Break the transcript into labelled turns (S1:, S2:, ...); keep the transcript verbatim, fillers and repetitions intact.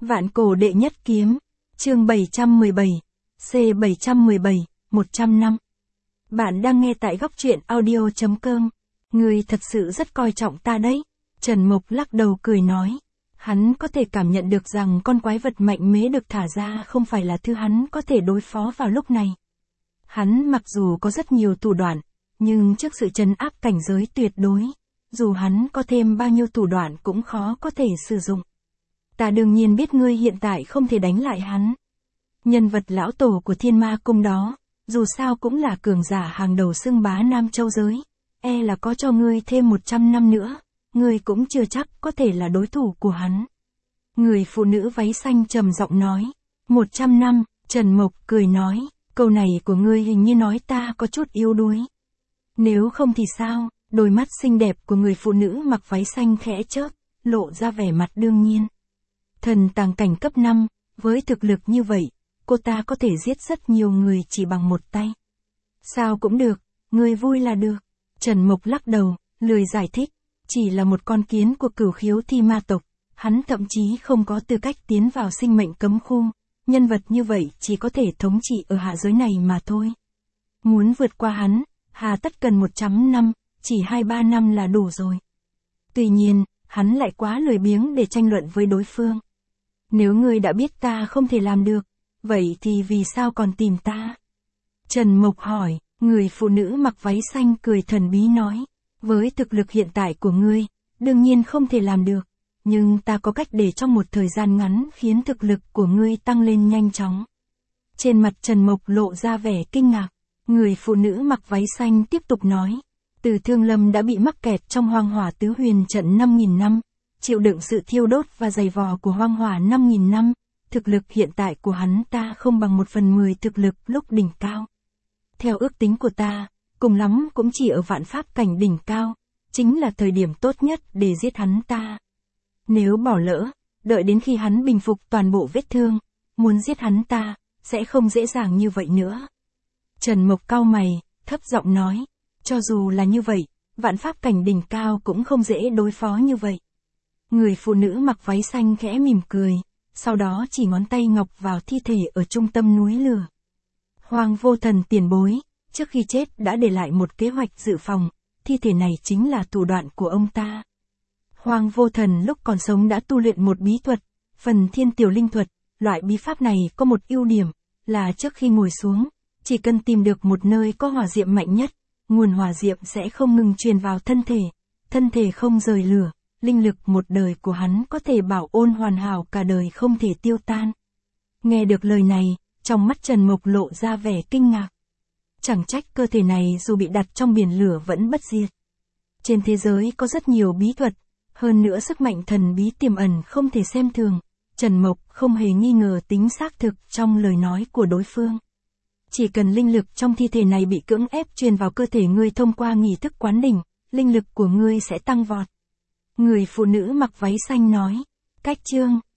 S1: Vạn cổ đệ nhất kiếm. Chương bảy trăm mười bảy. C bảy trăm mười bảy, một trăm năm. Bạn đang nghe tại góc truyện audio chấm com. Ngươi thật sự rất coi trọng ta đấy. Trần Mộc lắc đầu cười nói. Hắn có thể cảm nhận được rằng con quái vật mạnh mẽ được thả ra không phải là thứ hắn có thể đối phó vào lúc này. Hắn mặc dù có rất nhiều thủ đoạn, nhưng trước sự trấn áp cảnh giới tuyệt đối, dù hắn có thêm bao nhiêu thủ đoạn cũng khó có thể sử dụng. Ta đương nhiên biết ngươi hiện tại không thể đánh lại hắn. Nhân vật lão tổ của Thiên Ma Cung đó, dù sao cũng là cường giả hàng đầu xưng bá Nam Châu giới, e là có cho ngươi thêm một trăm năm nữa, ngươi cũng chưa chắc có thể là đối thủ của hắn. Người phụ nữ váy xanh trầm giọng nói. Một trăm năm, Trần Mộc cười nói, câu này của ngươi hình như nói ta có chút yếu đuối. Nếu không thì sao? Đôi mắt xinh đẹp của người phụ nữ mặc váy xanh khẽ chớp, lộ ra vẻ mặt đương nhiên. Thần tàng cảnh cấp năm, với thực lực như vậy, cô ta có thể giết rất nhiều người chỉ bằng một tay. Sao cũng được, ngươi vui là được. Trần Mộc lắc đầu, lười giải thích, chỉ là một con kiến của Cửu Khiếu Thi Ma tộc, hắn thậm chí không có tư cách tiến vào sinh mệnh cấm khu, nhân vật như vậy chỉ có thể thống trị ở hạ giới này mà thôi. Muốn vượt qua hắn, hà tất cần một trăm năm, chỉ hai ba năm là đủ rồi. Tuy nhiên, hắn lại quá lười biếng để tranh luận với đối phương. Nếu ngươi đã biết ta không thể làm được, vậy thì vì sao còn tìm ta? Trần Mộc hỏi, người phụ nữ mặc váy xanh cười thần bí nói, với thực lực hiện tại của ngươi, đương nhiên không thể làm được, nhưng ta có cách để trong một thời gian ngắn khiến thực lực của ngươi tăng lên nhanh chóng. Trên mặt Trần Mộc lộ ra vẻ kinh ngạc, người phụ nữ mặc váy xanh tiếp tục nói, Từ Thương Lâm đã bị mắc kẹt trong hoang hỏa tứ huyền trận năm nghìn năm, chịu đựng sự thiêu đốt và dày vò của hoang hỏa năm nghìn năm, thực lực hiện tại của hắn ta không bằng một phần mười thực lực lúc đỉnh cao. Theo ước tính của ta, cùng lắm cũng chỉ ở vạn pháp cảnh đỉnh cao, chính là thời điểm tốt nhất để giết hắn ta. Nếu bỏ lỡ, đợi đến khi hắn bình phục toàn bộ vết thương, muốn giết hắn ta, sẽ không dễ dàng như vậy nữa. Trần Mộc cau mày, thấp giọng nói, cho dù là như vậy, vạn pháp cảnh đỉnh cao cũng không dễ đối phó như vậy. Người phụ nữ mặc váy xanh khẽ mỉm cười, sau đó chỉ ngón tay ngọc vào thi thể ở trung tâm núi lửa. Hoàng Vô Thần tiền bối, trước khi chết đã để lại một kế hoạch dự phòng, thi thể này chính là thủ đoạn của ông ta. Hoàng Vô Thần lúc còn sống đã tu luyện một bí thuật, phần thiên tiểu linh thuật, loại bí pháp này có một ưu điểm, là trước khi ngồi xuống, chỉ cần tìm được một nơi có hỏa diệm mạnh nhất, nguồn hỏa diệm sẽ không ngừng truyền vào thân thể, thân thể không rời lửa, linh lực một đời của hắn có thể bảo ôn hoàn hảo cả đời không thể tiêu tan. Nghe được lời này, trong mắt Trần Mộc lộ ra vẻ kinh ngạc. Chẳng trách cơ thể này dù bị đặt trong biển lửa vẫn bất diệt. Trên thế giới có rất nhiều bí thuật, hơn nữa sức mạnh thần bí tiềm ẩn không thể xem thường. Trần Mộc không hề nghi ngờ tính xác thực trong lời nói của đối phương. Chỉ cần linh lực trong thi thể này bị cưỡng ép truyền vào cơ thể ngươi thông qua nghi thức quán đỉnh, linh lực của ngươi sẽ tăng vọt. Người phụ nữ mặc váy xanh nói, cách chương,